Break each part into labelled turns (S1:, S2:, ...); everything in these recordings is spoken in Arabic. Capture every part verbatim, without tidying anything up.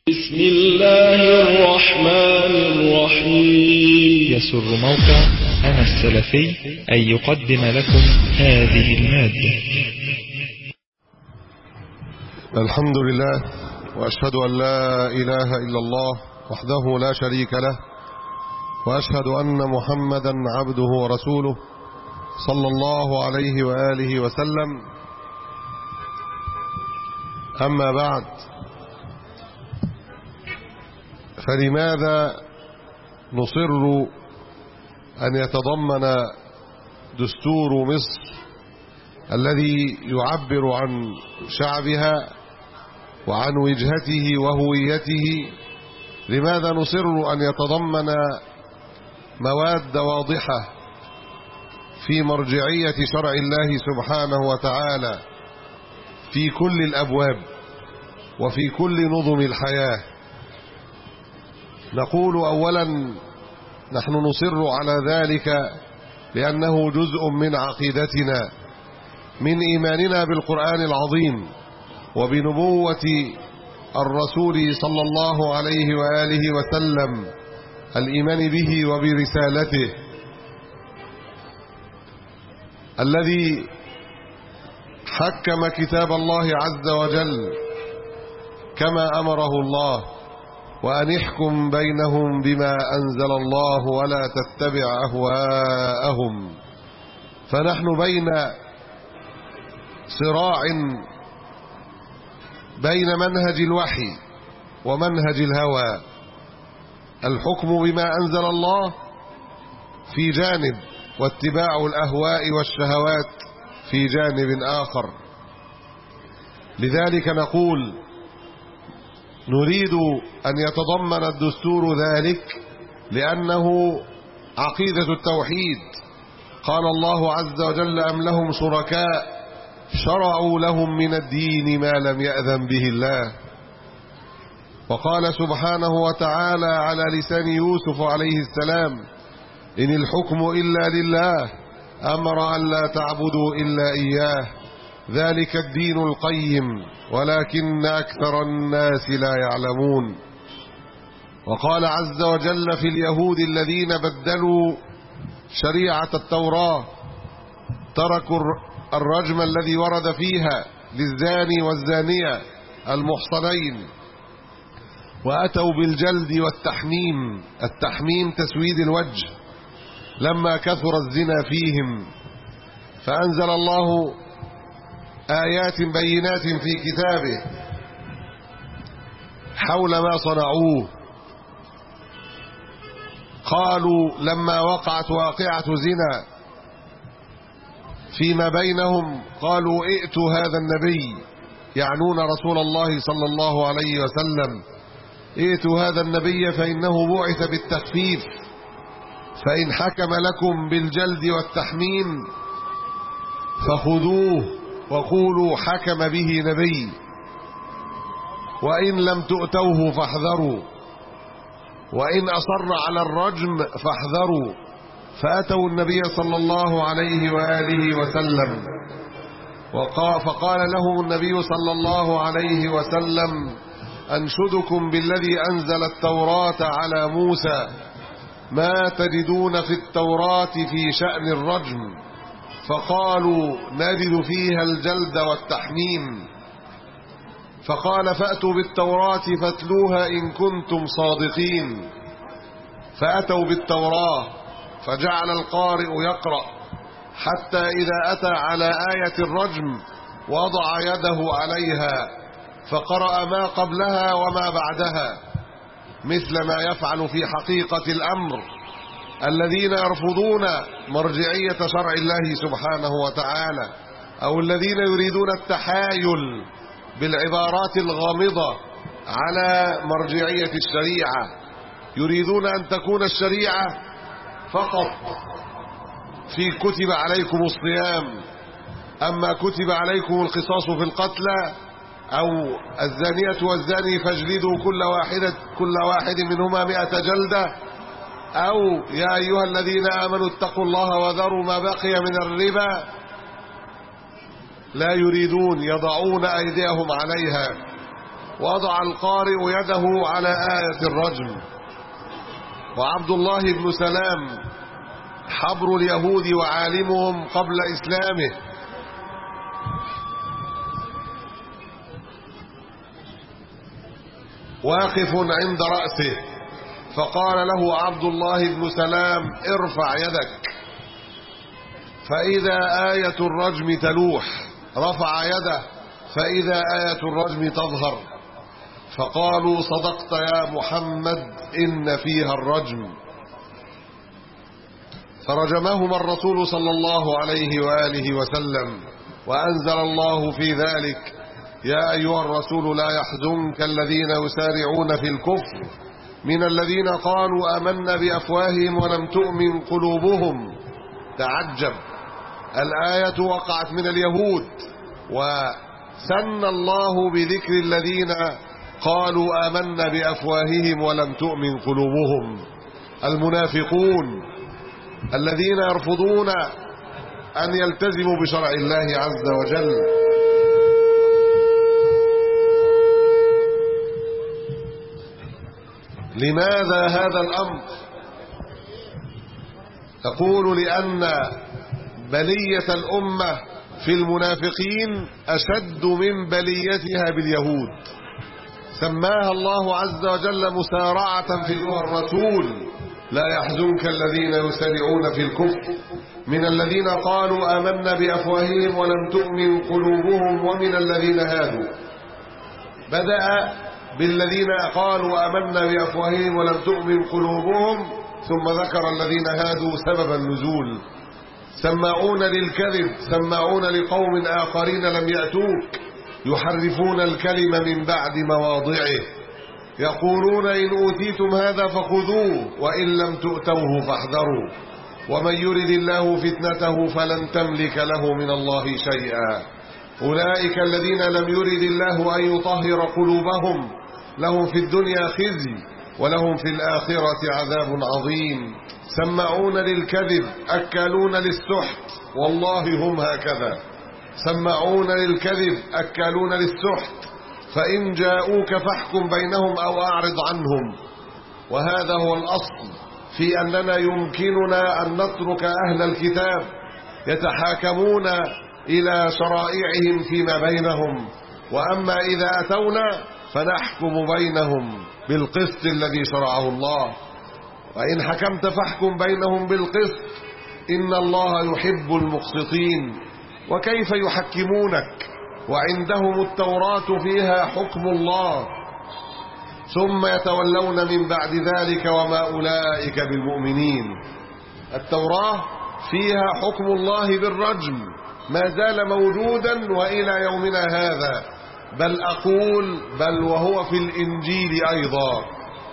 S1: بسم الله الرحمن الرحيم.
S2: يسر موقع أنا السلفي أن يقدم لكم هذه المادة.
S3: الحمد لله وأشهد أن لا إله إلا الله وحده لا شريك له، وأشهد أن محمدا عبده ورسوله صلى الله عليه وآله وسلم. أما بعد، فلماذا نصر أن يتضمن دستور مصر الذي يعبر عن شعبها وعن وجهته وهويته، لماذا نصر أن يتضمن مواد واضحة في مرجعية شرع الله سبحانه وتعالى في كل الأبواب وفي كل نظم الحياة؟ نقول أولا نحن نصر على ذلك لأنه جزء من عقيدتنا، من إيماننا بالقرآن العظيم وبنبوة الرسول صلى الله عليه وآله وسلم، الإيمان به وبرسالته الذي حكم كتاب الله عز وجل كما أمره الله، وأن احكم بينهم بما أنزل الله ولا تتبع أهواءهم. فنحن بين صراع بين منهج الوحي ومنهج الهوى، الحكم بما أنزل الله في جانب، واتباع الأهواء والشهوات في جانب آخر. لذلك نقول نريد أن يتضمن الدستور ذلك لأنه عقيدة التوحيد. قال الله عز وجل: أم لهم شركاء شرعوا لهم من الدين ما لم يأذن به الله. وقال سبحانه وتعالى على لسان يوسف عليه السلام: إن الحكم إلا لله أمر أن لا تعبدوا إلا إياه ذلك الدين القيم ولكن أكثر الناس لا يعلمون. وقال عز وجل في اليهود الذين بدلوا شريعة التوراة، تركوا الرجم الذي ورد فيها للزاني والزانية المحصنين، وأتوا بالجلد والتحميم. التحميم تسويد الوجه لما كثر الزنا فيهم، فأنزل الله آيات بينات في كتابه حول ما صنعوه. قالوا لما وقعت واقعة زنا فيما بينهم قالوا: ائتوا هذا النبي، يعنون رسول الله صلى الله عليه وسلم، ائتوا هذا النبي فإنه بعث بالتخفيف، فإن حكم لكم بالجلد والتحميم فخذوه وقولوا حكم به نبي، وإن لم تؤتوه فاحذروا، وإن أصر على الرجم فاحذروا. فأتوا النبي صلى الله عليه وآله وسلم فقال لهم النبي صلى الله عليه وسلم: أنشدكم بالذي أنزل التوراة على موسى ما تجدون في التوراة في شأن الرجم. فقالوا: نجد فيها الجلد والتحميم. فقال: فأتوا بالتوراة فاتلوها إن كنتم صادقين. فأتوا بالتوراة، فجعل القارئ يقرأ حتى إذا أتى على آية الرجم وضع يده عليها فقرأ ما قبلها وما بعدها، مثل ما يفعل في حقيقة الأمر الذين يرفضون مرجعية شرع الله سبحانه وتعالى، أو الذين يريدون التحايل بالعبارات الغامضة على مرجعية الشريعة، يريدون أن تكون الشريعة فقط في كتب عليكم الصيام، أما كتب عليكم القصاص في القتلى، أو الزانية والزاني فاجلدوا كل واحدة كل واحد منهما مئة جلدة، أو يا أيها الذين آمنوا اتقوا الله وذروا ما بقي من الربا. لا يريدون، يضعون أيديهم عليها وضع القارئ يده على آية الرجم. وعبد الله بن سلام حبر اليهود وعالمهم قبل إسلامه واقف عند رأسه، فقال له عبد الله بن سلام: ارفع يدك. فإذا آية الرجم تلوح، رفع يده فإذا آية الرجم تظهر، فقالوا: صدقت يا محمد، إن فيها الرجم. فرجمهما الرسول صلى الله عليه وآله وسلم، وأنزل الله في ذلك: يا أيها الرسول لا يحزنك الذين يسارعون في الكفر من الذين قالوا آمنا بأفواههم ولم تؤمن قلوبهم. تعجب، الآية وقعت من اليهود، وثنى الله بذكر الذين قالوا آمنا بأفواههم ولم تؤمن قلوبهم، المنافقون الذين يرفضون أن يلتزموا بشرع الله عز وجل. لماذا هذا الأمر؟ تقول: لأن بلية الأمة في المنافقين أشد من بليتها باليهود. سماها الله عز وجل مسارعة في الرسول: لا يحزنك الذين يسارعون في الكفر من الذين قالوا آمنا بأفواههم ولم تؤمن قلوبهم ومن الذين هادوا. بدأ بالذين قالوا آمنا بأفواههم ولم تؤمن قلوبهم، ثم ذكر الذين هادوا سبب النزول. سماعون للكذب، سماعون لقوم آخرين لم يأتوك، يحرفون الكلمة من بعد مواضعه، يقولون إن أوتيتم هذا فخذوه وإن لم تؤتوه فاحذروا، ومن يرد الله فتنته فلن تملك له من الله شيئا. أولئك الذين لم يرد الله أن يطهر قلوبهم، لهم في الدنيا خزي ولهم في الآخرة عذاب عظيم. سماعون للكذب أكالون للسحت، والله هم هكذا. سماعون للكذب أكالون للسحت، فإن جاءوك فاحكم بينهم أو أعرض عنهم. وهذا هو الأصل في أننا يمكننا أن نترك أهل الكتاب يتحاكمون إلى شرائعهم فيما بينهم، وأما إذا أتونا فنحكم بينهم بالقسط الذي شرعه الله. وإن حكمت فاحكم بينهم بالقسط، إن الله يحب المقسطين. وكيف يحكمونك وعندهم التوراة فيها حكم الله، ثم يتولون من بعد ذلك وما أولئك بالمؤمنين؟ التوراة فيها حكم الله بالرجم، ما زال موجودا وإلى يومنا هذا، بل أقول بل وهو في الإنجيل أيضا.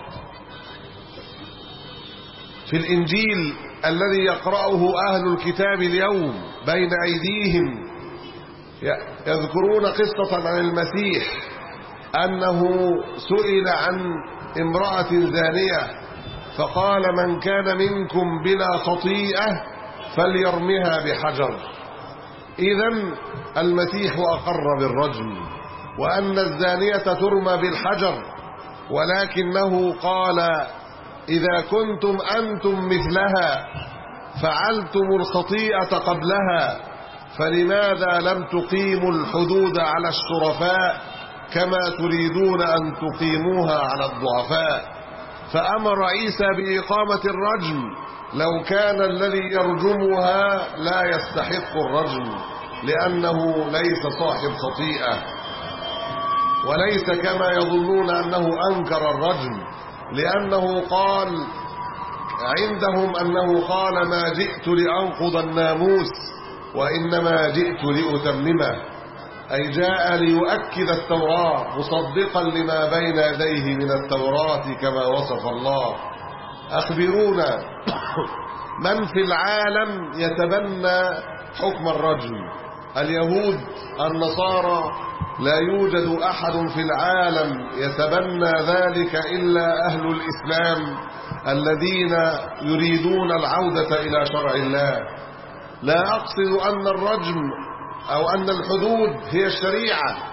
S3: في الإنجيل الذي يقرأه أهل الكتاب اليوم بين أيديهم يذكرون قصة عن المسيح أنه سئل عن امرأة زانية فقال: من كان منكم بلا خطيئة فليرمها بحجر. إذن المسيح أقر بالرجم وأن الزانية ترمى بالحجر، ولكنه قال: إذا كنتم أنتم مثلها فعلتم الخطيئة قبلها، فلماذا لم تقيموا الحدود على الشرفاء كما تريدون أن تقيموها على الضعفاء؟ فأمر عيسى بإقامة الرجم، لو كان الذي يرجمها لا يستحق الرجم، لأنه ليس صاحب خطيئة، وليس كما يظنون أنه أنكر الرجم، لأنه قال عندهم أنه قال: ما جئت لأنقض الناموس وإنما جئت لأتممه، أي جاء ليؤكد التوراة مصدقا لما بين يديه من التوراة كما وصف الله. أخبرونا من في العالم يتبنى حكم الرجم؟ اليهود، النصارى، لا يوجد أحد في العالم يتبنى ذلك إلا أهل الإسلام الذين يريدون العودة إلى شرع الله. لا أقصد أن الرجم أو أن الحدود هي الشريعة،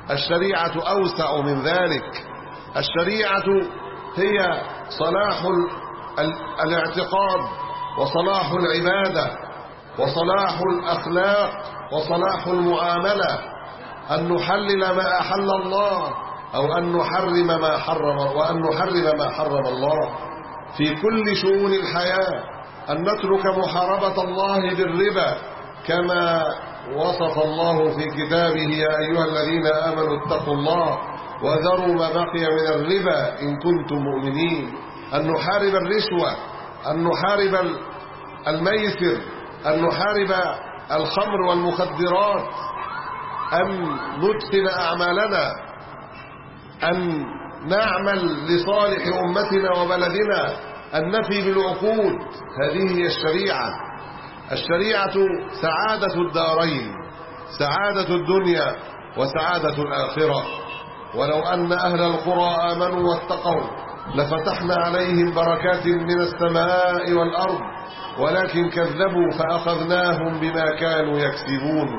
S3: الشريعة أوسع من ذلك. الشريعة هي صلاح الاعتقاد وصلاح العبادة وصلاح الأخلاق وصلاح المعاملة، أن نحلل ما أحل الله أو أن نحرم ما حرم وأن نحرم ما حرم الله في كل شؤون الحياة، أن نترك محاربة الله بالربا كما وصف الله في كتابه: يا أيها الذين آمنوا اتقوا الله وذروا ما بقي من الربا إن كنتم مؤمنين، أن نحارب الرشوة، أن نحارب الميسر، أن نحارب الخمر والمخدرات، أن نتقن أعمالنا، أن نعمل لصالح أمتنا وبلدنا، أن نفي بالعقود. هذه هي الشريعة. الشريعة سعادة الدارين، سعادة الدنيا وسعادة الآخرة. ولو أن أهل القرى آمنوا واتقوا لفتحنا عليهم بركات من السماء والأرض ولكن كذبوا فأخذناهم بما كانوا يكسبون.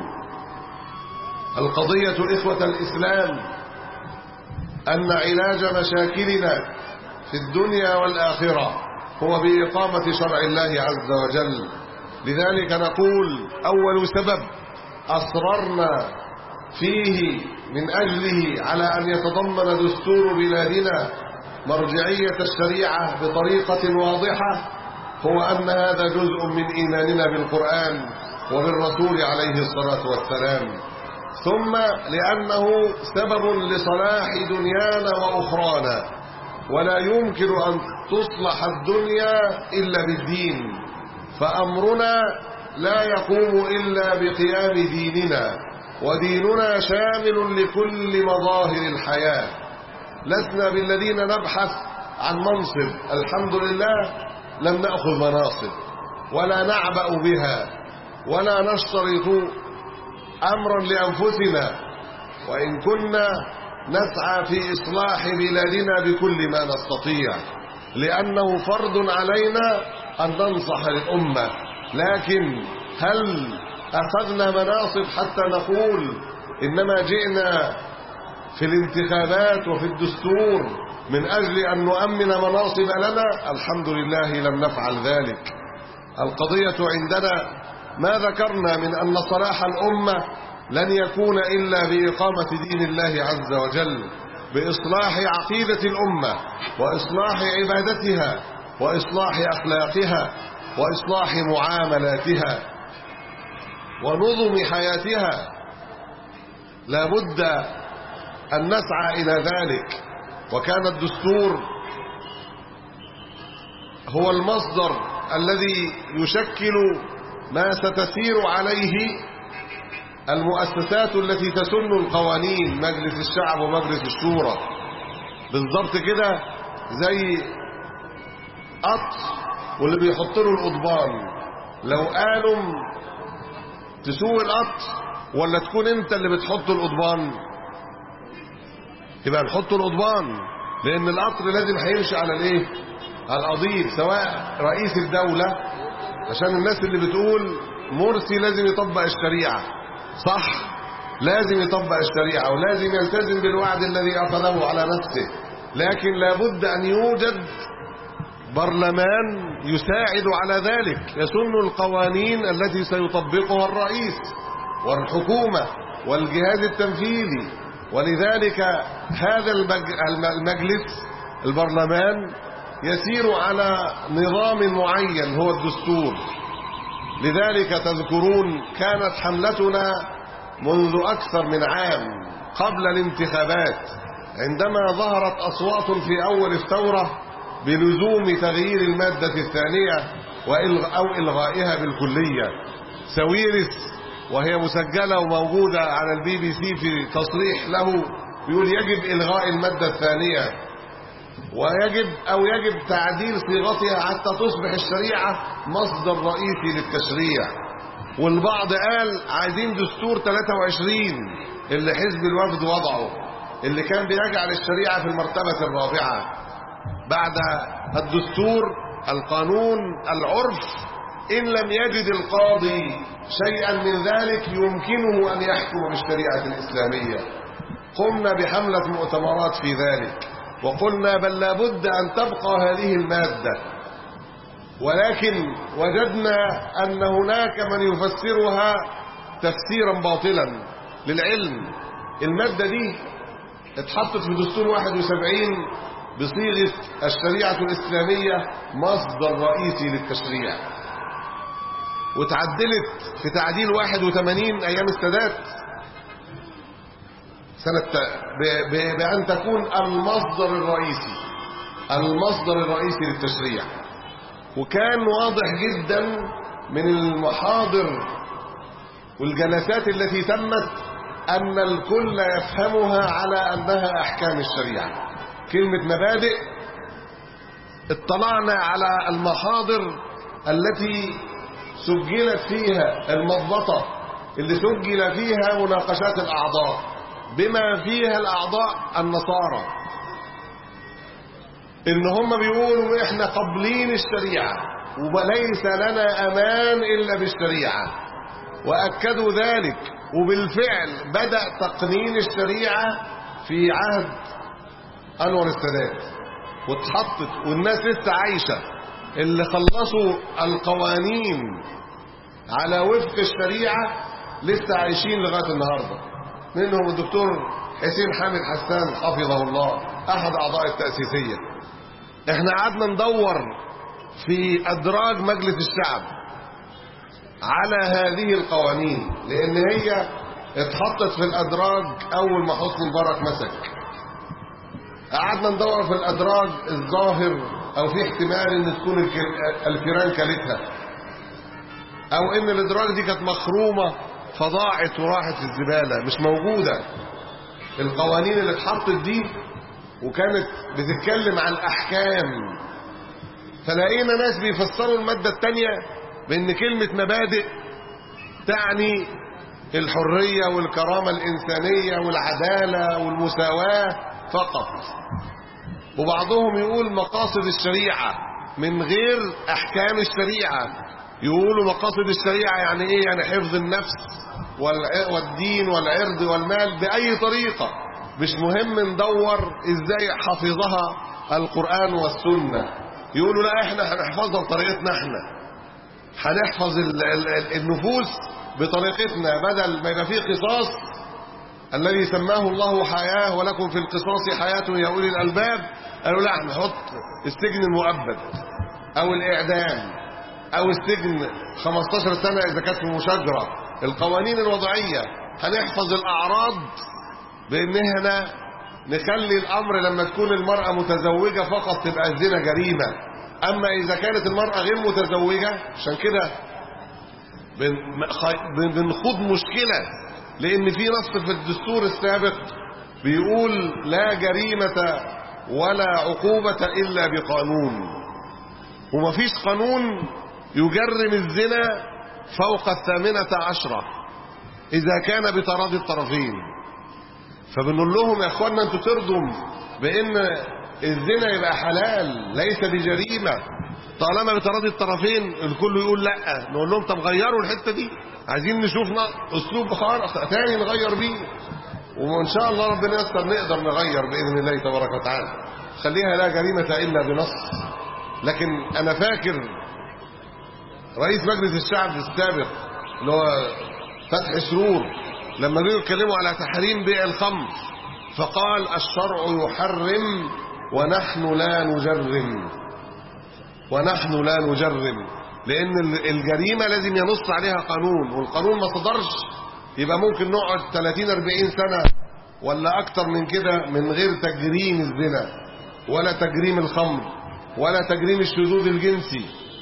S3: القضية إخوة الإسلام أن علاج مشاكلنا في الدنيا والآخرة هو بإقامة شرع الله عز وجل. لذلك نقول: أول سبب أصررنا فيه من أجله على أن يتضمن دستور بلادنا مرجعية الشريعة بطريقة واضحة هو أن هذا جزء من إيماننا بالقرآن وبالرسول عليه الصلاة والسلام، ثم لأنه سبب لصلاح دنيانا وأخرانا، ولا يمكن أن تصلح الدنيا إلا بالدين، فأمرنا لا يقوم إلا بقيام ديننا، وديننا شامل لكل مظاهر الحياة. لسنا بالذين نبحث عن منصب، الحمد لله لم نأخذ مناصب ولا نعبأ بها ولا نشترط أمرا لأنفسنا، وإن كنا نسعى في إصلاح بلادنا بكل ما نستطيع، لأنه فرض علينا أن ننصح للأمة. لكن هل أخذنا مناصب حتى نقول إنما جئنا في الانتخابات وفي الدستور من أجل أن نؤمن مناصب لنا؟ الحمد لله لم نفعل ذلك. القضية عندنا ما ذكرنا من أن صلاح الأمة لن يكون إلا بإقامة دين الله عز وجل، بإصلاح عقيدة الأمة وإصلاح عبادتها وإصلاح أخلاقها وإصلاح معاملاتها ونظم حياتها. لا بد أن نسعى إلى ذلك. وكان الدستور هو المصدر الذي يشكل ما ستسير عليه المؤسسات التي تسن القوانين، مجلس الشعب ومجلس الشورى. بالضبط كده زي قطر واللي بيحط له القضبان، لو قالوا تسوق القطر ولا تكون انت اللي بتحط القضبان؟ يبقى نحط القضبان، لان القطر لازم هيمشي على الايه؟ على القضيب، سواء رئيس الدولة، عشان الناس اللي بتقول مرسي لازم يطبق الشريعة، صح، لازم يطبق الشريعة ولازم يلتزم بالوعد الذي أخذه على نفسه، لكن لابد أن يوجد برلمان يساعد على ذلك، يسن القوانين التي سيطبقها الرئيس والحكومة والجهاز التنفيذي. ولذلك هذا المجلس البرلمان يسير على نظام معين هو الدستور. لذلك تذكرون كانت حملتنا منذ أكثر من عام قبل الانتخابات، عندما ظهرت أصوات في أول الثورة بلزوم تغيير المادة الثانية أو إلغائها بالكلية. سويرس وهي مسجلة وموجودة على البي بي سي في تصريح له يقول يجب إلغاء المادة الثانية، ويجب أو يجب تعديل صيغتها حتى تصبح الشريعة مصدر رئيسي للتشريع. والبعض قال عايزين دستور ثلاثة وعشرين اللي حزب الوفد وضعه، اللي كان بيجعل الشريعة في المرتبة الرابعة بعد الدستور القانون العرف. إن لم يجد القاضي شيئا من ذلك يمكنه أن يحكم بالشريعة الإسلامية. قمنا بحملة مؤتمرات في ذلك، وقلنا بل لابد أن تبقى هذه المادة، ولكن وجدنا أن هناك من يفسرها تفسيرا باطلا للعلم. المادة دي اتحطت في دستور واحد وسبعين بصيغة الشريعة الإسلامية مصدر رئيسي للتشريع، وتعدلت في تعديل واحد وثمانين أيام السادات سنة بأن تكون المصدر الرئيسي المصدر الرئيسي للتشريع. وكان واضح جدا من المحاضر والجلسات التي تمت أن الكل يفهمها على أنها أحكام الشريعة. كلمة مبادئ اطلعنا على المحاضر التي سجلت فيها المضبطة اللي سجل فيها مناقشات الأعضاء، بما فيها الأعضاء النصارى، إن هم بيقولوا إحنا قبلين الشريعة وليس لنا أمان إلا بالشريعة، وأكدوا ذلك. وبالفعل بدأ تقنين الشريعة في عهد أنور السادات واتحطت، والناس لسه عايشة. اللي خلصوا القوانين على وفق الشريعة لسه عايشين لغاية النهاردة، منهم الدكتور حسين حامد حسان حفظه الله أحد أعضاء التأسيسية. احنا قعدنا ندور في أدراج مجلس الشعب على هذه القوانين، لأن هي اتحطت في الأدراج أول ما حسني مبارك مسك. قعدنا ندور في الأدراج الظاهر أو في احتمال أن تكون الفيران كلتها، أو أن الأدراج دي كانت مخرومة فضاعت وراحت في الزبالة، مش موجودة القوانين اللي اتحطت دي، وكانت بتتكلم عن الأحكام. فلقينا ناس بيفسروا المادة الثانية بأن كلمة مبادئ تعني الحرية والكرامة الإنسانية والعدالة والمساواة فقط، وبعضهم يقول مقاصد الشريعة من غير أحكام الشريعة. يقولوا مقاصد الشريعة يعني إيه؟ يعني حفظ النفس والدين والعرض والمال بأي طريقة، مش مهم ندور إزاي حفظها القرآن والسنة. يقولوا لا إحنا هنحفظها بطريقتنا، إحنا هنحفظ النفوس بطريقتنا، بدل ما يبقى فيه قصاص الذي سماه الله حياة ولكم في القصاص حياة يا أولي الألباب. قالوا لا، نحط السجن المؤبد أو الإعدام أو السجن خمستاشر سنة إذا كانت مشاجرة. القوانين الوضعية هنحفظ الأعراض بأننا نخلي الأمر لما تكون المرأة متزوجة فقط تبقى الزنا جريمة، أما إذا كانت المرأة غير متزوجة. عشان كده بنخوض مشكلة، لأن في نص في الدستور السابق بيقول لا جريمة ولا عقوبة إلا بقانون، ومفيش قانون يجرم الزنا فوق الثامنة عشرة إذا كان بتراضي الطرفين. فبنقول لهم يا أخوانا أنتوا ترضوا بأن الزنا يبقى حلال ليس بجريمة طالما بتراضي الطرفين؟ الكل يقول لا. نقول لهم طب غيروا الحتة دي، عايزين نشوف أسلوب ثاني نغير بيه، وإن شاء الله ربنا يستر نقدر نغير بإذن الله تبارك وتعالى، خليها لا جريمة إلا بنص. لكن أنا فاكر رئيس مجلس الشعب السابق اللي هو فتحي سرور لما جيوا يتكلموا على تحريم بيع الخمر فقال الشرع يحرم ونحن لا نجرم، ونحن لا نجرم، لأن الجريمة لازم ينص عليها قانون، والقانون ما صدرش يبقى ممكن نقعد ثلاثين أربعين سنة ولا أكتر من كده من غير تجريم الزنا ولا تجريم الخمر ولا تجريم الشذوذ الجنسي.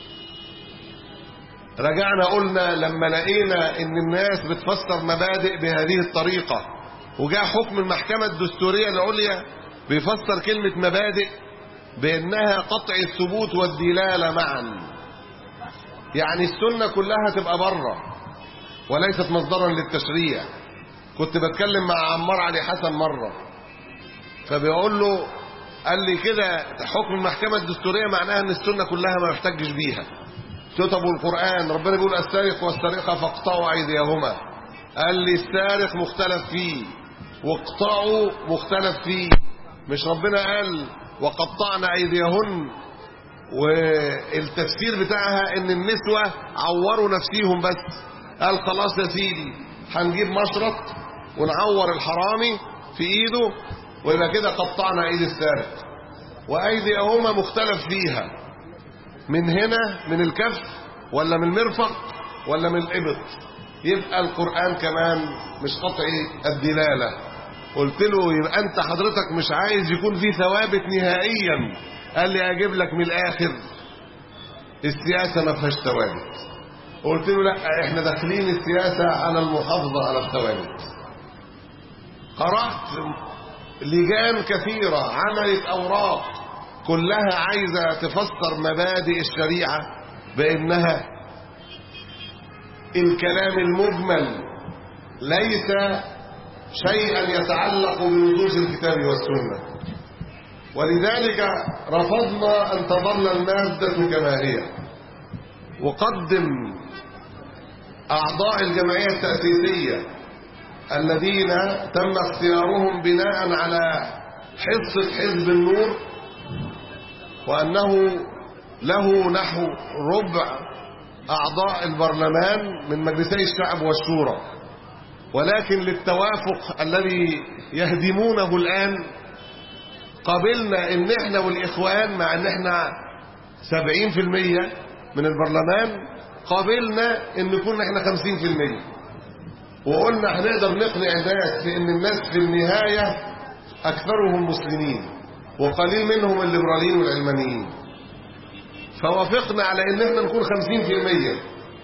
S3: رجعنا قلنا لما لقينا ان الناس بتفسر مبادئ بهذه الطريقة، وجاء حكم المحكمة الدستورية العليا بيفسر كلمة مبادئ بأنها قطع الثبوت والدلالة معا، يعني السنة كلها تبقى بره وليست مصدرا للتشريع. كنت بتكلم مع عمار علي حسن مرة فبيقول له، قال لي كده حكم المحكمة الدستورية معناها ان السنة كلها ما يحتجش بيها. كتب القرآن ربنا بيقول السارق والسارقة فاقطعوا أيديهما، قال لي السارق مختلف فيه، واقطعوا مختلف فيه. مش ربنا قال وقطعنا أيديهن، والتفسير بتاعها ان النسوة عوروا نفسيهم بس. قال خلاص يا سيدي هنجيب مشرط ونعور الحرامي في ايده ويبقى كده قطعنا ايدي السارق. وايديهما مختلف فيها، من هنا من الكف ولا من المرفق ولا من الابط. يبقى القرآن كمان مش قطعي الدلالة. قلت له يبقى انت حضرتك مش عايز يكون فيه ثوابت نهائيا. قال لي اجيب لك من الاخر، السياسة ما فيهاش ثوابت. قلت له لا، احنا داخلين السياسة على المحافظة على الثوابت. قرأت لجان كثيرة عملت اوراق كلها عايزة تفسر مبادئ الشريعة بانها الكلام المجمل ليس شيئا يتعلق بنصوص الكتاب والسنة، ولذلك رفضنا أن تظل المادة كما هي. وقدم أعضاء الجمعية التأسيسية الذين تم اختيارهم بناء على حصة حزب النور، وأنه له نحو ربع أعضاء البرلمان من مجلسي الشعب والشورى، ولكن للتوافق الذي يهدمونه الآن قابلنا ان احنا والاخوان، مع ان احنا سبعين في المية من البرلمان، قابلنا ان نكون احنا خمسين في المية. وقلنا هنقدر نقنع الناس في ان الناس في النهاية اكثرهم مسلمين وقليل منهم الليبراليين والعلمانيين. فوافقنا على ان احنا نكون خمسين في المية،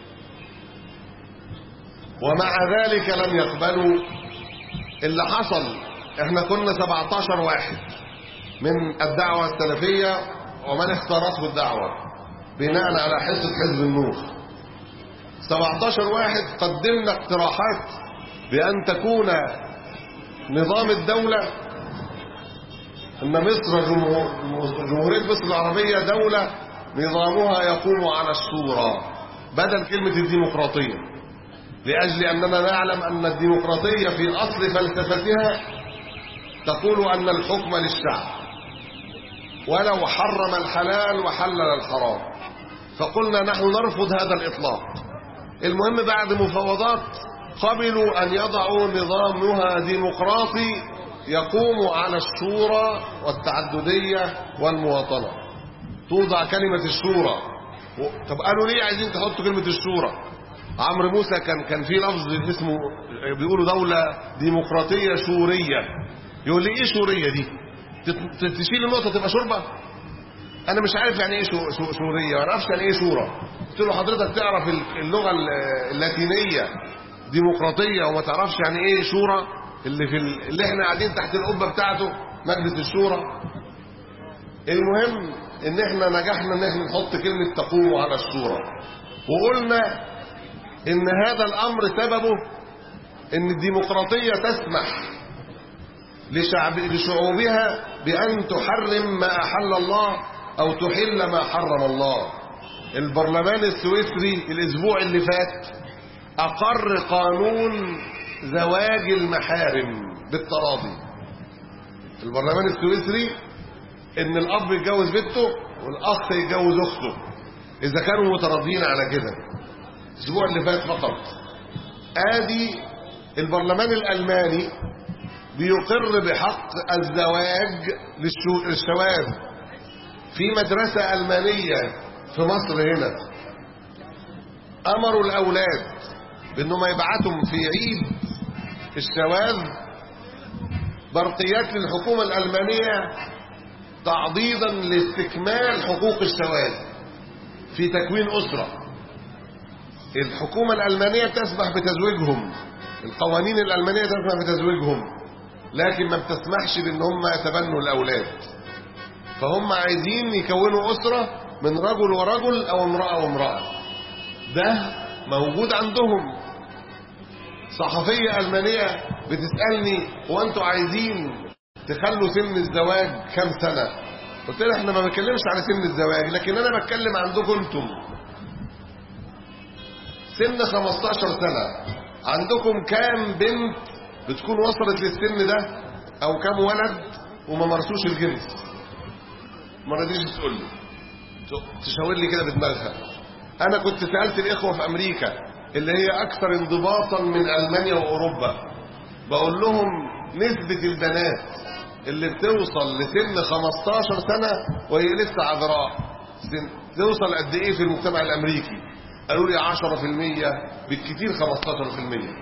S3: ومع ذلك لم يقبلوا. اللي حصل احنا كنا سبعتاشر واحد من الدعوة السلفية ومن اختارته الدعوة بناء على حصة حزب النور. سبعتاشر واحد قدمنا اقتراحات بأن تكون نظام الدولة، ان مصر جمهور جمهورية مصر العربية دولة نظامها يقوم على الشورى بدل كلمة الديمقراطية، لأجل أننا نعلم أن الديمقراطية في أصل فلسفتها تقول أن الحكم للشعب ولو حرم الحلال وحلل الحرام. فقلنا نحن نرفض هذا الإطلاق. المهم بعد مفاوضات قبلوا أن يضعوا نظامها ديمقراطي يقوم على الشورى والتعددية والمواطنة. توضع كلمة الشورى. طب قالوا ليه عايزين تحطوا كلمة الشورى؟ عمرو موسى كان كان في لفظ اسمه بيقولوا دولة ديمقراطية شورية. يقول لي ايه شورية دي؟ تشيل النقطة تبقى شوربة؟ انا مش عارف يعني ايه شورية، ما اعرفش يعني ايه شورى. قلت له حضرتك تعرف اللغة اللاتينية ديمقراطية وما تعرفش يعني ايه شورى؟ اللي في اللي احنا قاعدين تحت القبة بتاعته مجلس الشورى. المهم ان احنا نجحنا ان احنا نحط كلمة تقوم على الشورى، وقلنا ان هذا الامر سببه ان الديمقراطية تسمح لشعب لشعوبها بان تحرم ما احل الله او تحل ما حرم الله. البرلمان السويسري الاسبوع اللي فات اقر قانون زواج المحارم بالتراضي. البرلمان السويسري ان الاب يتجوز بنته والاخ يتجوز اخته اذا كانوا متراضين على كده. الاسبوع اللي فات فقط. ادي البرلمان الالماني بيقر بحق الزواج للشواذ في مدرسة ألمانية في مصر هنا. امروا الاولاد بانهم يبعتوا في عيد الشواذ برقيات للحكومة الألمانية تعضيدا لاستكمال حقوق الشواذ في تكوين أسرة. الحكومة الألمانية تسمح بتزويجهم، القوانين الألمانية تسمح بتزويجهم، لكن ما بتسمحش بأن هم يتبنوا الأولاد. فهم عايزين يكونوا أسرة من رجل ورجل أو امرأة وامرأة. ده موجود عندهم. صحفية ألمانية بتسألني وأنتوا عايزين تخلوا سن الزواج كم سنة؟ قلت لها احنا ما بنتكلمش على سن الزواج، لكن أنا بتكلم عندكم انتم. سن خمستاشر سنة عندكم كام بنت بتكون وصلت للسن ده او كام ولد وما مارسوش الجنس؟ ما رضيش تقول لي، تشاور لي كده بدماغها. انا كنت سألت الاخوة في امريكا اللي هي اكثر انضباطا من المانيا واوروبا، بقول لهم نسبة البنات اللي بتوصل لسن خمستاشر سنة وهي لسه عذراء توصل قد ايه في المجتمع الامريكي؟ قالوا لي عشرة في المية بالكتير، خمستاشر في المية.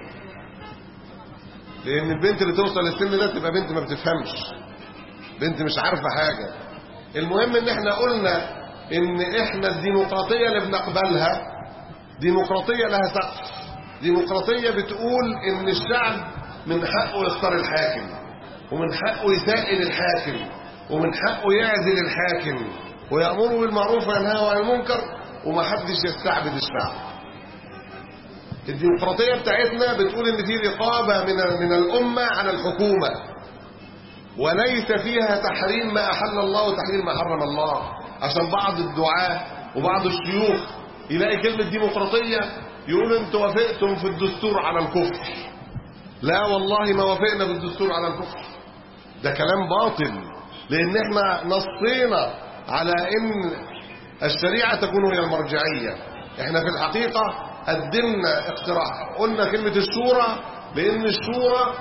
S3: لان البنت اللي توصل للسن ده تبقى بنت ما بتفهمش، بنت مش عارفة حاجة. المهم ان احنا قلنا ان احنا الديمقراطية اللي بنقبلها ديمقراطية لها سقف، ديمقراطية بتقول ان الشعب من حقه يختار الحاكم، ومن حقه يسائل الحاكم، ومن حقه يعزل الحاكم، ويأمره بالمعروف وينهاه عن المنكر، ومحدش يستعبد الشعب. الديمقراطية بتاعتنا بتقول ان في رقابة من من الأمة على الحكومة، وليس فيها تحريم ما أحل الله وتحريم ما حرم الله. عشان بعض الدعاة وبعض الشيوخ يلاقي كلمة ديمقراطية يقول انتوا وافقتم في الدستور على الكفر. لا والله ما وافقنا بالدستور على الكفر، ده كلام باطل، لان احنا نصينا على ان الشريعة تكون هي المرجعية. احنا في الحقيقة قدمنا اقتراح، قلنا كلمة الشورى لان الشورى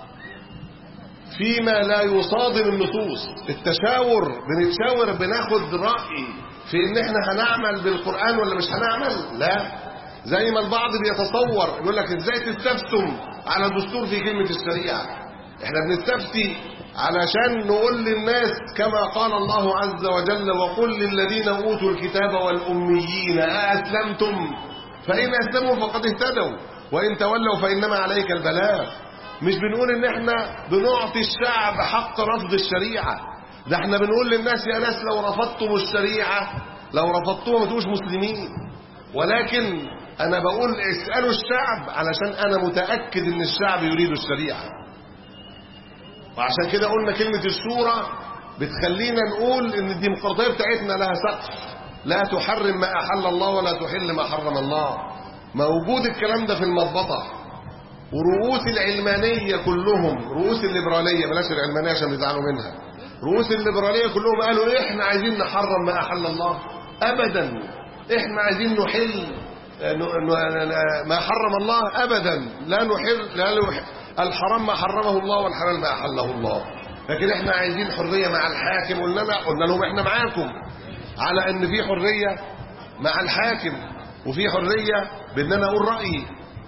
S3: فيما لا يصادم النصوص. التشاور بنتشاور بناخد رأي في ان احنا هنعمل بالقرآن ولا مش هنعمل. لا، زي ما البعض بيتصور يقول لك ازاي تستفتم على دستور في كلمة الشريعة. احنا بنستفتي علشان نقول للناس كما قال الله عز وجل وقل للذين اوتوا الكتاب والاميين أأسلمتم؟ فإن أسلموا فقد اهتدوا وإن تولوا فإنما عليك البلاغ. مش بنقول ان احنا بنعطي الشعب حق رفض الشريعة، ده احنا بنقول للناس يا ناس لو رفضتم الشريعة، لو رفضتوها ما تبقوش مسلمين. ولكن انا بقول اسألوا الشعب علشان انا متأكد ان الشعب يريد الشريعة. وعشان كده قلنا كلمة الشورى بتخلينا نقول ان الديمقراطية بتاعتنا لها سقف، لا تحرم ما احل الله ولا تحل ما حرم الله. موجود الكلام ده في المضبطة. ورؤوس العلمانية كلهم، رؤوس الليبرالية، بلاش العلمانية عشان بيزعلوا منها، رؤوس الليبرالية كلهم قالوا احنا عايزين نحرم ما احل الله. ابدا، احنا عايزين نحل ما حرم الله. ابدا، لا نحل، لا نحل الحرام ما حرمه الله والحلال ما احله الله. لكن احنا عايزين حرية مع الحاكم. قلنا لا، قلنا لهم احنا معاكم على ان في حرية مع الحاكم وفي حرية بان انا اقول رأيي.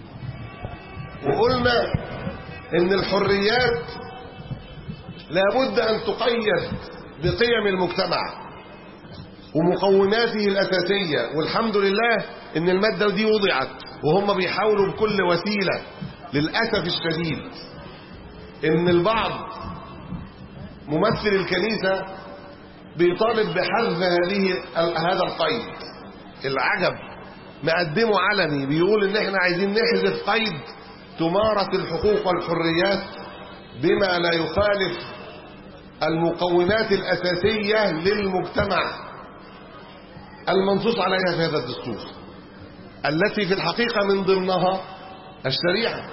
S3: وقلنا ان الحريات لابد ان تقيد بقيم المجتمع ومقوماته الاساسية. والحمد لله ان المادة دي وضعت، وهم بيحاولوا بكل وسيلة. للأسف الشديد ان البعض ممثل الكنيسة بيطالب بحذف هذه هذا القيد. العجب، مقدمه علني بيقول ان احنا عايزين نحذف قيد تمارس الحقوق والحريات بما لا يخالف المقومات الأساسية للمجتمع المنصوص عليها في هذا الدستور، التي في الحقيقة من ضمنها الشريعة.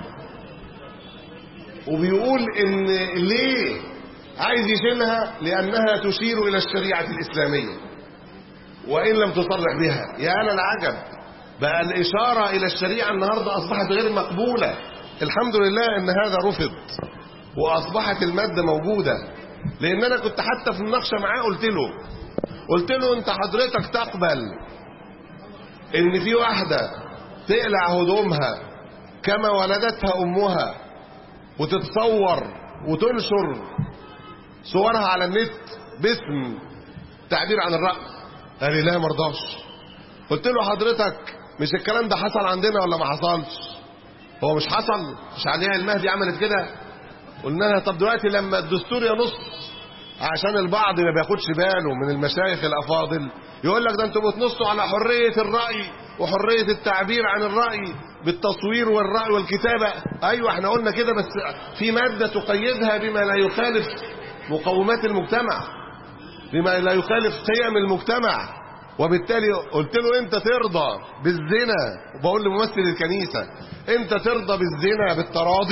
S3: وبيقول ان ليه عايز يشيلها؟ لأنها تشير إلى الشريعة الإسلامية وإن لم تصرح بها. يا للعجب، بقى الإشارة إلى الشريعة النهاردة أصبحت غير مقبولة. الحمد لله ان هذا رفض واصبحت المادة موجودة. لان انا كنت حتى في المناقشه معاه قلت له قلت له انت حضرتك تقبل ان في واحدة تقلع هدومها كما ولدتها امها وتتصور وتنشر صورها على النت باسم تعبير عن الرأي؟ قال لي لا مرضاش. قلت له حضرتك مش الكلام ده حصل عندنا ولا ما حصلش؟ هو مش حصل؟ مش عليها المهدي عملت كده؟ قلنا لها طب دلوقتي لما الدستور ينص، عشان البعض ما بياخدش باله من المشايخ الافاضل يقول لك ده انتوا بتنصوا على حرية الرأي وحرية التعبير عن الرأي بالتصوير والرأي والكتابة. ايوه احنا قلنا كده، بس في مادة تقيدها بما لا يخالف مقومات المجتمع، بما لا يخالف قيم المجتمع. وبالتالي قلت له انت ترضى بالزنا، وبقول لممثل الكنيسة انت ترضى بالزنا بالتراضي؟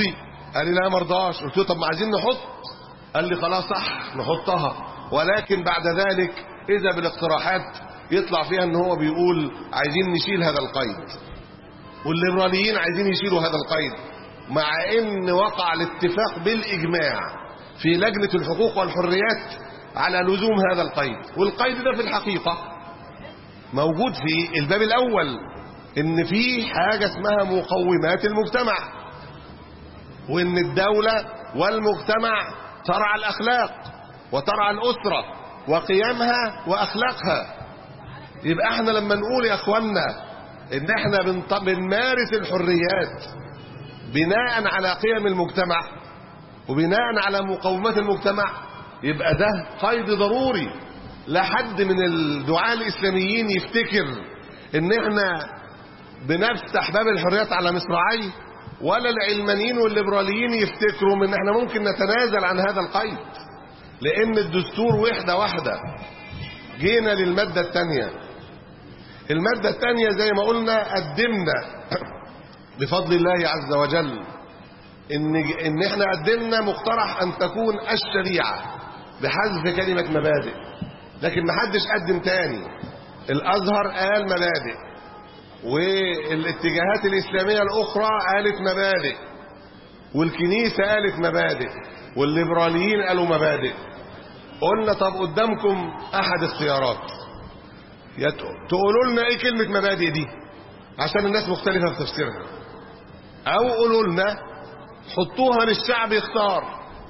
S3: قال لي لا مرضاش. قلت له طب ما عايزين نحط. قال لي خلاص صح نحطها، ولكن بعد ذلك إذا بالاقتراحات يطلع فيها ان هو بيقول عايزين نشيل هذا القيد، والليبراليين عايزين يشيلوا هذا القيد، مع ان وقع الاتفاق بالإجماع في لجنة الحقوق والحريات على لزوم هذا القيد. والقيد ده في الحقيقة موجود في الباب الأول، ان في حاجة اسمها مقومات المجتمع، وان الدولة والمجتمع ترعى الأخلاق وترعى الأسرة وقيمها وأخلاقها. يبقى احنا لما نقول يا اخوانا ان احنا بنمارس الحريات بناء على قيم المجتمع وبناء على مقومات المجتمع، يبقى ده قيد ضروري. لا حد من الدعاة الإسلاميين يفتكر ان احنا بنفتح باب الحريات على مصراعي، ولا العلمانيين والليبراليين يفتكروا ان احنا ممكن نتنازل عن هذا القيد، لان الدستور وحدة واحدة. جينا للمادة الثانية. المادة الثانية زي ما قلنا قدمنا بفضل الله عز وجل ان ان احنا قدمنا مقترح ان تكون الشريعة بحذف كلمة مبادئ، لكن ما حدش قدم تاني. الازهر قال مبادئ، والاتجاهات الاسلامية الاخرى قالت مبادئ، والكنيسة قالت مبادئ، والليبراليين قالوا مبادئ. قلنا طب قدامكم احد اختيارات، تقولوا لنا ايه كلمة مبادئ دي عشان الناس مختلفة في تفسيرها، او قولوا لنا حطوها للشعب يختار،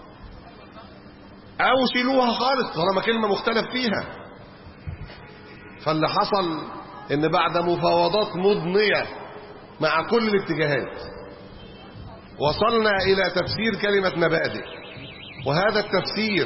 S3: او شيلوها خالص طالما كلمة مختلف فيها. فاللي حصل ان بعد مفاوضات مضنية مع كل الاتجاهات وصلنا الى تفسير كلمة مبادئ، وهذا التفسير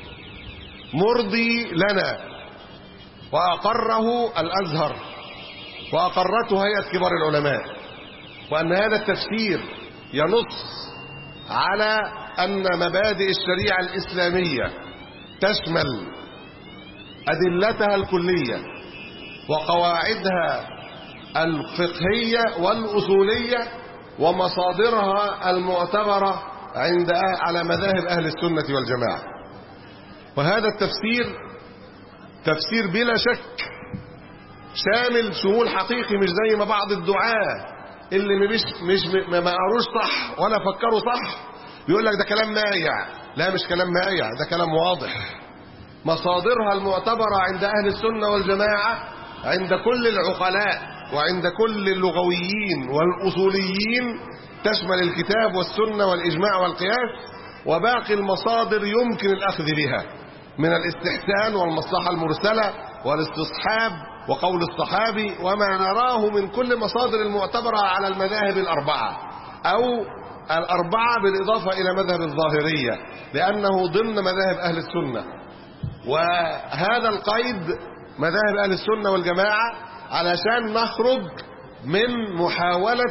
S3: مرضي لنا، وأقره الأزهر وأقرته هيئة كبار العلماء، وأن هذا التفسير ينص على أن مبادئ الشريعة الإسلامية تشمل أدلتها الكلية وقواعدها الفقهية والأصولية ومصادرها المعتبرة عند على مذاهب أهل السنة والجماعة. وهذا التفسير تفسير بلا شك شامل شمول حقيقي، مش زي ما بعض الدعاة اللي مش مش ما قروش صح ولا فكروا صح بيقول لك ده كلام مايع. لا، مش كلام مايع، ده كلام واضح. مصادرها المعتبرة عند أهل السنة والجماعة عند كل العقلاء وعند كل اللغويين والأصوليين تشمل الكتاب والسنة والإجماع والقياس، وباقي المصادر يمكن الأخذ بها من الاستحسان والمصلحة المرسلة والاستصحاب وقول الصحابي وما نراه من كل مصادر المعتبرة على المذاهب الأربعة، أو الأربعة بالإضافة إلى مذهب الظاهرية لأنه ضمن مذاهب أهل السنة. وهذا القيد مذاهب أهل السنة والجماعة علشان نخرج من محاولة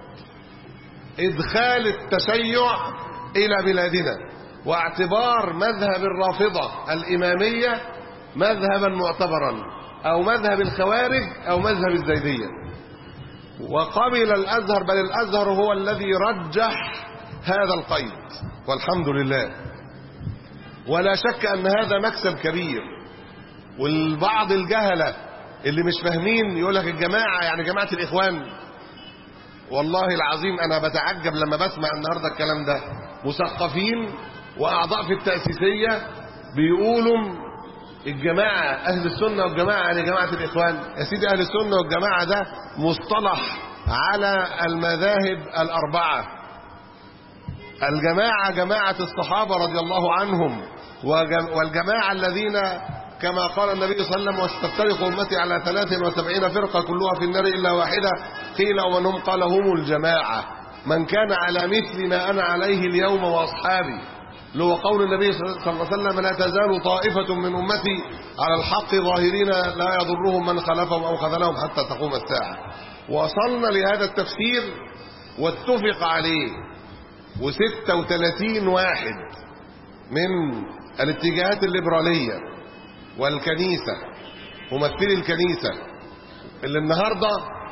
S3: إدخال التشيع إلى بلادنا، واعتبار مذهب الرافضة الإمامية مذهبا معتبرا، أو مذهب الخوارج أو مذهب الزيدية. وقبل الأزهر، بل الأزهر هو الذي رجح هذا القيد والحمد لله. ولا شك أن هذا مكسب كبير. والبعض الجهلة اللي مش فاهمين يقول لك الجماعة يعني جماعة الإخوان. والله العظيم أنا بتعجب لما بسمع النهاردة الكلام ده. مثقفين وأعضاء في التأسيسية بيقولوا الجماعة أهل السنة والجماعة يعني جماعة الإخوان. يا سيدي، أهل السنة والجماعة ده مصطلح على المذاهب الأربعة. الجماعة جماعة الصحابة رضي الله عنهم، والجماعة الذين كما قال النبي صلى الله عليه وسلم وستفترق أمتي على ثلاث وسبعين فرقة كلها في النار إلا واحدة، قيل ومن هم؟ قال هم الجماعة من كان على مثل ما أنا عليه اليوم وأصحابي، لو قول النبي صلى الله عليه وسلم لا تزال طائفة من أمتي على الحق ظاهرين لا يضرهم من خلفهم أو خذلهم حتى تقوم الساعة. وصلنا لهذا التفسير واتفق عليه وستة وثلاثين واحد من الاتجاهات الليبرالية والكنيسة، ممثلي الكنيسة اللي النهاردة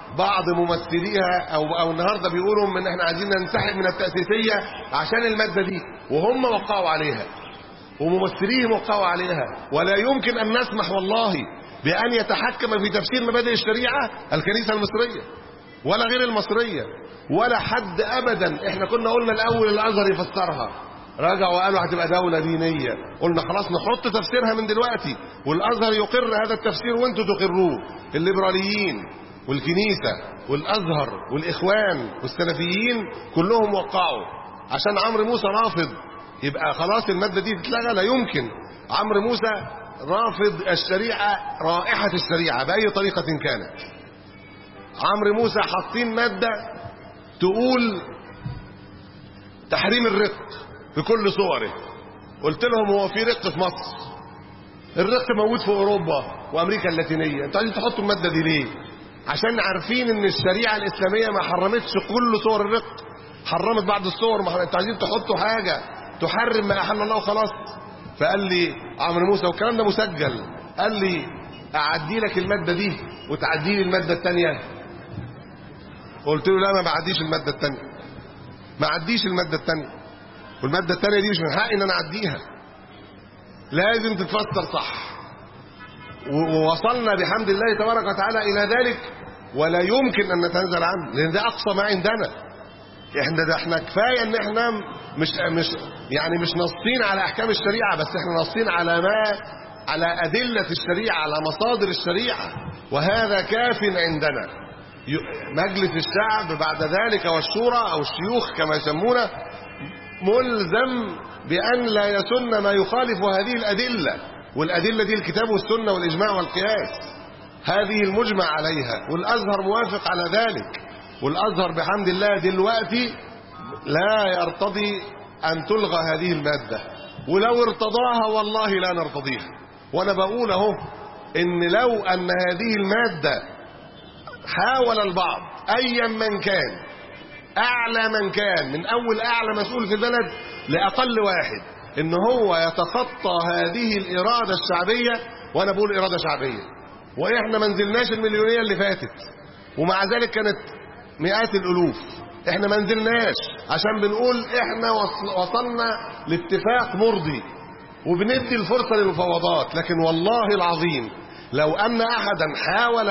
S3: بعض ممثليها أو, أو النهاردة بيقولوا ان احنا عايزين ننسحب من التأسيسية عشان المادة دي، وهم وقعوا عليها وممثليهم وقعوا عليها. ولا يمكن أن نسمح والله بأن يتحكم في تفسير مبادئ الشريعة الكنيسة المصرية ولا غير المصرية ولا حد أبدا. احنا كنا قلنا الأول الأزهر يفسرها، رجعوا وقالوا هتبقى دولة دينية. قلنا خلاص نحط تفسيرها من دلوقتي والأزهر يقر هذا التفسير وانتوا تقروه. الليبراليين والكنيسة والأزهر والإخوان والسلفيين كلهم وقعوا عشان عمرو موسى رافض يبقى خلاص المادة دي تتلغى. لا يمكن. عمرو موسى رافض الشريعة، رائحة الشريعة بأي طريقة كانت. عمرو موسى حاطين مادة تقول تحريم الرق في كل صوره. قلت لهم هو في رق في مصر؟ الرق موجود في أوروبا وأمريكا اللاتينية، انتوا عايزين تحطوا المادة دي ليه؟ عشان عارفين ان الشريعة الإسلامية ما حرمتش كل صور الرق، حرمت بعض الصور. ما انتوا عايزين تحطوا حاجة تحرم ما أحل الله وخلاص. فقال لي عمرو موسى والكلام ده مسجل، قال لي أعدي لك المادة دي وتعدي لي المادة الثانية. قلت له لا ما بعديش المادة الثانية، ما عديش المادة الثانية، والمادة الثانية دي مش من حقي ان انا اعديها، لازم تتفسر صح. ووصلنا بحمد الله تبارك وتعالى الى ذلك ولا يمكن ان نتنازل عنه، لان ده اقصى ما عندنا. احنا ده احنا كفايه ان احنا مش مش يعني مش ناصين على احكام الشريعه بس، احنا ناصين على ما على ادله الشريعه، على مصادر الشريعه، وهذا كاف عندنا. مجلس الشعب بعد ذلك والشورى او الشيوخ كما يسمونه ملزم بأن لا يسن ما يخالف هذه الأدلة، والأدلة دي الكتاب والسنة والإجماع والقياس، هذه المجمع عليها، والأزهر موافق على ذلك. والأزهر بحمد الله دلوقتي لا يرتضي أن تلغى هذه المادة، ولو ارتضاها والله لا نرتضيها. وأنا بقول اهو إن لو أن هذه المادة حاول البعض أيا من كان، أعلى من كان، من أول أعلى مسؤول في البلد لأقل واحد، إن هو يتخطى هذه الإرادة الشعبية. وأنا بقول إرادة شعبية، وإحنا ما نزلناش المليونية اللي فاتت، ومع ذلك كانت مئات الألوف. إحنا ما نزلناش عشان بنقول إحنا وصلنا لاتفاق مرضي وبندي الفرصة للمفاوضات. لكن والله العظيم لو أن أحدا حاول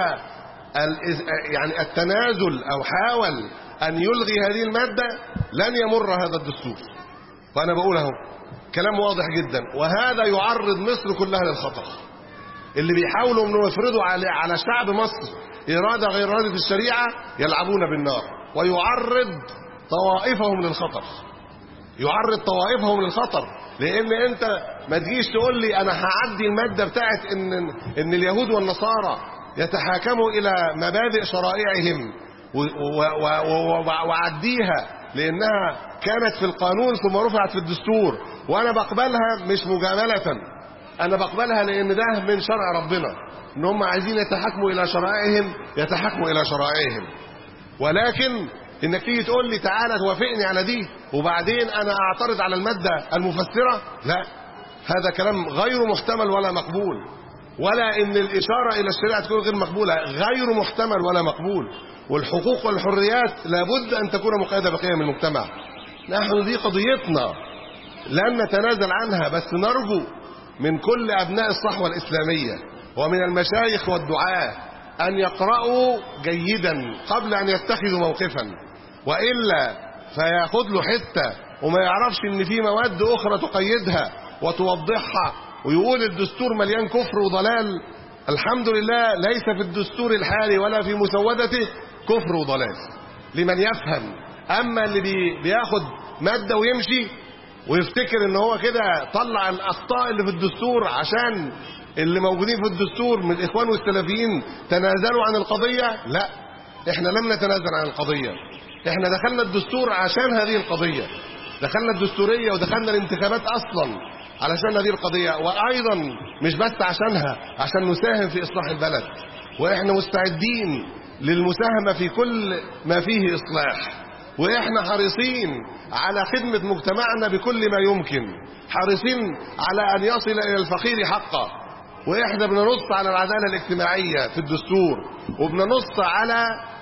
S3: يعني التنازل أو حاول أن يلغي هذه المادة لن يمر هذا الدستور. فأنا بقول اهو كلام واضح جدا، وهذا يعرض مصر كلها للخطر. اللي بيحاولوا انه يفرضوا على على شعب مصر إرادة غير إرادة الشريعة يلعبون بالنار، ويعرض طوائفهم للخطر، يعرض طوائفهم للخطر. لأن أنت ما تجيش تقول لي أنا هعدي المادة بتاعت إن إن اليهود والنصارى يتحاكموا إلى مبادئ شرائعهم وعديها لأنها كانت في القانون ثم رفعت في الدستور، وأنا بقبلها مش مجاملة، أنا بقبلها لأن ده من شرع ربنا، إن هم عايزين يتحكموا إلى شرائعهم يتحكموا إلى شرائعهم. ولكن إنك تيجي تقول لي تعالى توافقني على دي وبعدين أنا أعترض على المادة المفسرة، لا، هذا كلام غير محتمل ولا مقبول. ولا إن الإشارة إلى الشريعة تكون غير مقبولة، غير محتمل ولا مقبول. والحقوق والحريات لابد أن تكون مقيدة بقيم المجتمع. نحن دي قضيتنا لن نتنازل عنها، بس نرجو من كل أبناء الصحوة الإسلامية ومن المشايخ والدعاة أن يقرأوا جيدا قبل أن يتخذوا موقفا، وإلا فياخد له حتة وما يعرفش إن في مواد أخرى تقيدها وتوضحها ويقول الدستور مليان كفر وضلال. الحمد لله ليس في الدستور الحالي ولا في مسودته كفر وضلال لمن يفهم. أما اللي بي بياخد مادة ويمشي ويفتكر ان هو كده طلع الأخطاء اللي في الدستور عشان اللي موجودين في الدستور من الإخوان والسلفيين تنازلوا عن القضية، لا، احنا لم نتنازل عن القضية. احنا دخلنا الدستور عشان هذه القضية، دخلنا الدستورية ودخلنا الانتخابات أصلا علشان هذه القضية، وأيضا مش بس عشانها، عشان نساهم في إصلاح البلد. وإحنا مستعدين للمساهمة في كل ما فيه إصلاح، وإحنا حريصين على خدمة مجتمعنا بكل ما يمكن، حريصين على أن يصل إلى الفقير حقه. وإحنا بننص على العدالة الاجتماعية في الدستور، وبننص على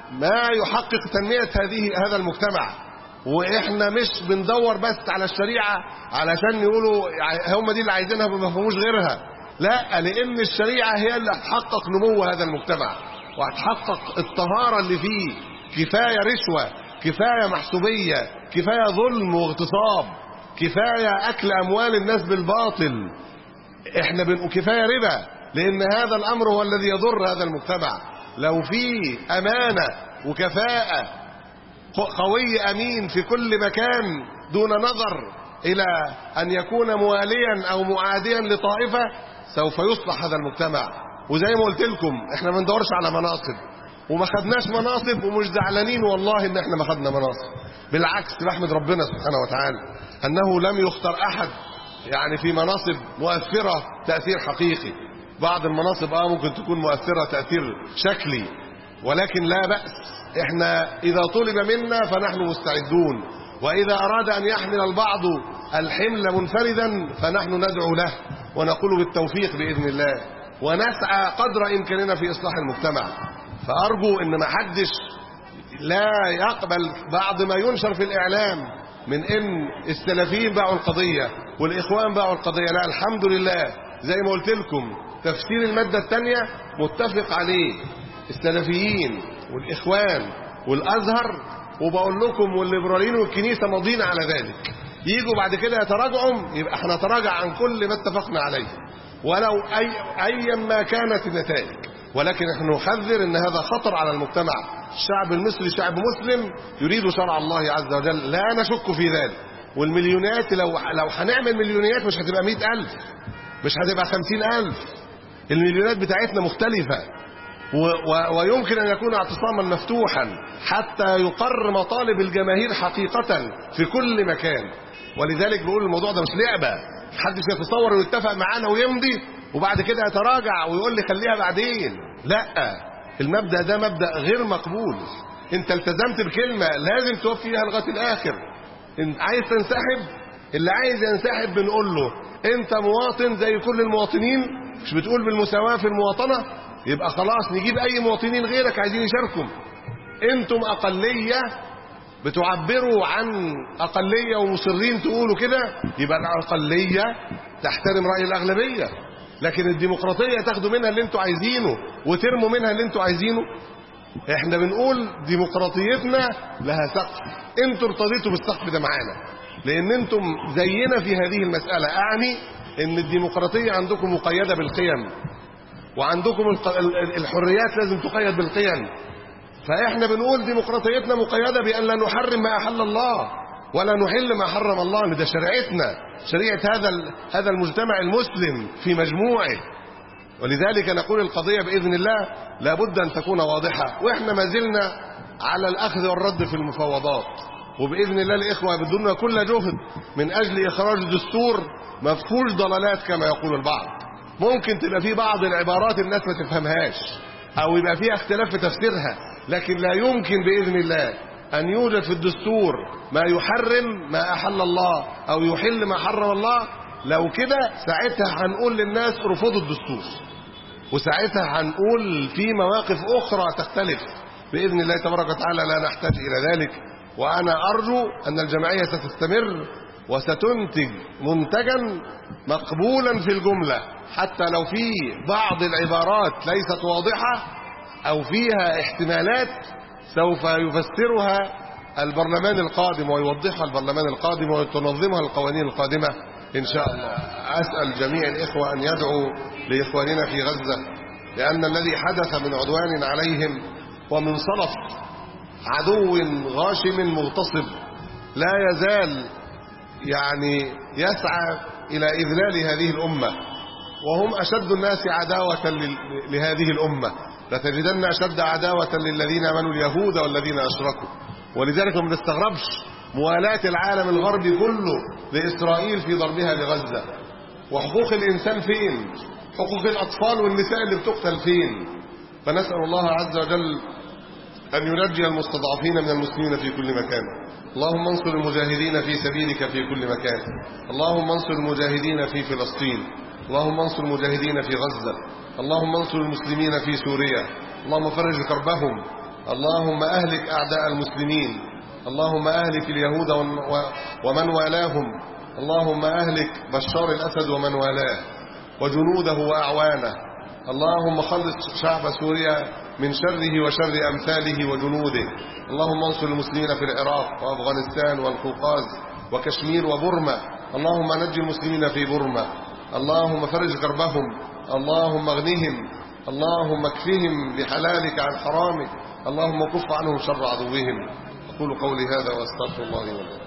S3: ما يحقق تنمية هذه هذا المجتمع. واحنا مش بندور بس على الشريعة علشان يقولوا هم دي اللي عايزينها وما فهموش غيرها، لا، لان الشريعة هي اللي هتحقق نمو هذا المجتمع وهتحقق الطهارة اللي فيه. كفاية رشوة، كفاية محسوبية، كفاية ظلم واغتصاب، كفاية اكل اموال الناس بالباطل، احنا بنقول كفاية ربا، لان هذا الامر هو الذي يضر هذا المجتمع. لو في امانة وكفاءة، قوي امين في كل مكان دون نظر الى ان يكون مواليا او معاديا لطائفة، سوف يصلح هذا المجتمع. وزي ما قلت لكم احنا ما ندورش على مناصب، وما خدناش مناصب ومش زعلانين والله ان احنا ما خدنا مناصب، بالعكس بحمد ربنا سبحانه وتعالى انه لم يختار احد يعني في مناصب مؤثرة تأثير حقيقي. بعض المناصب اه ممكن تكون مؤثرة تأثير شكلي، ولكن لا بأس، احنا اذا طلب منا فنحن مستعدون، واذا اراد ان يحمل البعض الحمل منفردا فنحن ندعو له ونقول بالتوفيق بإذن الله، ونسعى قدر امكاننا في اصلاح المجتمع. فارجو ان ما حدش لا يقبل بعض ما ينشر في الاعلام من ان السلفيين باعوا القضية والاخوان باعوا القضية. لا، الحمد لله زي ما قلت لكم تفسير المادة الثانية متفق عليه السلفيين والاخوان والازهر، وبقول لكم والليبراليين والكنيسة ماضين على ذلك. ييجوا بعد كده يتراجعوا، يبقى احنا نتراجع عن كل ما اتفقنا عليه ولو اي ايا ما كانت النتائج. ولكن نحن نحذر ان هذا خطر على المجتمع. الشعب المصري شعب مسلم يريد شرع الله عز وجل، لا نشك في ذلك. والمليونات لو لو هنعمل مليونيات مش هتبقى مئة ألف، مش هتبقى خمسين ألف. المليونات بتاعتنا مختلفة، و و ويمكن أن يكون اعتصاما مفتوحا حتى يقر مطالب الجماهير حقيقة في كل مكان. ولذلك بقول الموضوع ده مش لعبة، محدش يتصور ويتفق معانا ويمضي وبعد كده يتراجع ويقول لي خليها بعدين. لا، المبدأ ده مبدأ غير مقبول. انت التزمت بكلمة لازم توفيها لغاية الآخر. انت عايز تنسحب، اللي عايز ينسحب بنقول له انت مواطن زي كل المواطنين، مش بتقول بالمساواة في المواطنة، يبقى خلاص نجيب اي مواطنين غيرك عايزين يشاركوا. انتم اقلية بتعبروا عن اقلية ومصرين تقولوا كده، يبقى الاقلية تحترم رأي الاغلبية. لكن الديمقراطية تاخدوا منها اللي انتوا عايزينه وترموا منها اللي انتوا عايزينه. احنا بنقول ديمقراطيتنا لها سقف، انتوا ارتضيتوا بالسقف ده معانا لان انتم زينا في هذه المسألة. اعني ان الديمقراطية عندكم مقيدة بالقيم، وعندكم الحريات لازم تقيد بالقيم. فاحنا بنقول ديمقراطيتنا مقيدة بأن لا نحرم ما أحل الله ولا نحل ما حرم الله، ان ده شريعتنا، شريعة هذا هذا المجتمع المسلم في مجموعه. ولذلك نقول القضية بإذن الله لابد أن تكون واضحة، وإحنا ما زلنا على الأخذ والرد في المفاوضات. وبإذن الله الإخوة بدون كل جهد من أجل إخراج دستور ما فيهوش ضلالات كما يقول البعض. ممكن تبقى فيه بعض العبارات الناس ما تفهمهاش أو يبقى فيها اختلاف في تفسيرها، لكن لا يمكن بإذن الله أن يوجد في الدستور ما يحرم ما أحل الله أو يحل ما حرم الله. لو كده ساعتها هنقول للناس ارفضوا الدستور، وساعتها هنقول في مواقف أخرى تختلف بإذن الله تبارك وتعالى، لا نحتاج إلى ذلك. وأنا أرجو أن الجمعية ستستمر وستنتج منتجا مقبولا في الجملة، حتى لو في بعض العبارات ليست واضحة أو فيها احتمالات سوف يفسرها البرلمان القادم ويوضحها البرلمان القادم وتنظمها القوانين القادمة إن شاء الله. أسأل جميع الإخوة أن يدعوا لإخواننا في غزة، لأن الذي حدث من عدوان عليهم ومن صلف عدو غاشم مغتصب لا يزال يعني يسعى إلى إذلال هذه الأمة، وهم أشد الناس عداوة لهذه الأمة. لتجدن أشد عداوة للذين آمنوا اليهود والذين أشركوا. ولذلك ما بنستغربش موالاة العالم الغربي كله لإسرائيل في ضربها لغزة. وحقوق الإنسان فين؟ حقوق الأطفال والنساء اللي بتقتل فين؟ فنسأل الله عز وجل أن ينجي المستضعفين من المسلمين في كل مكان. اللهم انصر المجاهدين في سبيلك في كل مكان. اللهم انصر المجاهدين في فلسطين. اللهم انصر المجاهدين في غزة. اللهم انصر المسلمين في سوريا. اللهم فرج كربهم اللهم أهلك أعداء المسلمين، اللهم أهلك اليهود ومن والاهم، اللهم أهلك بشار الأسد ومن والاه وجنوده وأعوانه، اللهم خلص شعب سوريا من شره وشر أمثاله وجنوده، اللهم انصر المسلمين في العراق وأفغانستان والقوقاز وكشمير وبرما، اللهم نجي المسلمين في برما، اللهم فرج كربهم، اللهم اغنهم، اللهم اكفهم بحلالك عن حرامك، اللهم كف عنهم شر عدوهم. أقول قولي هذا وأستغفر الله لي ولكم.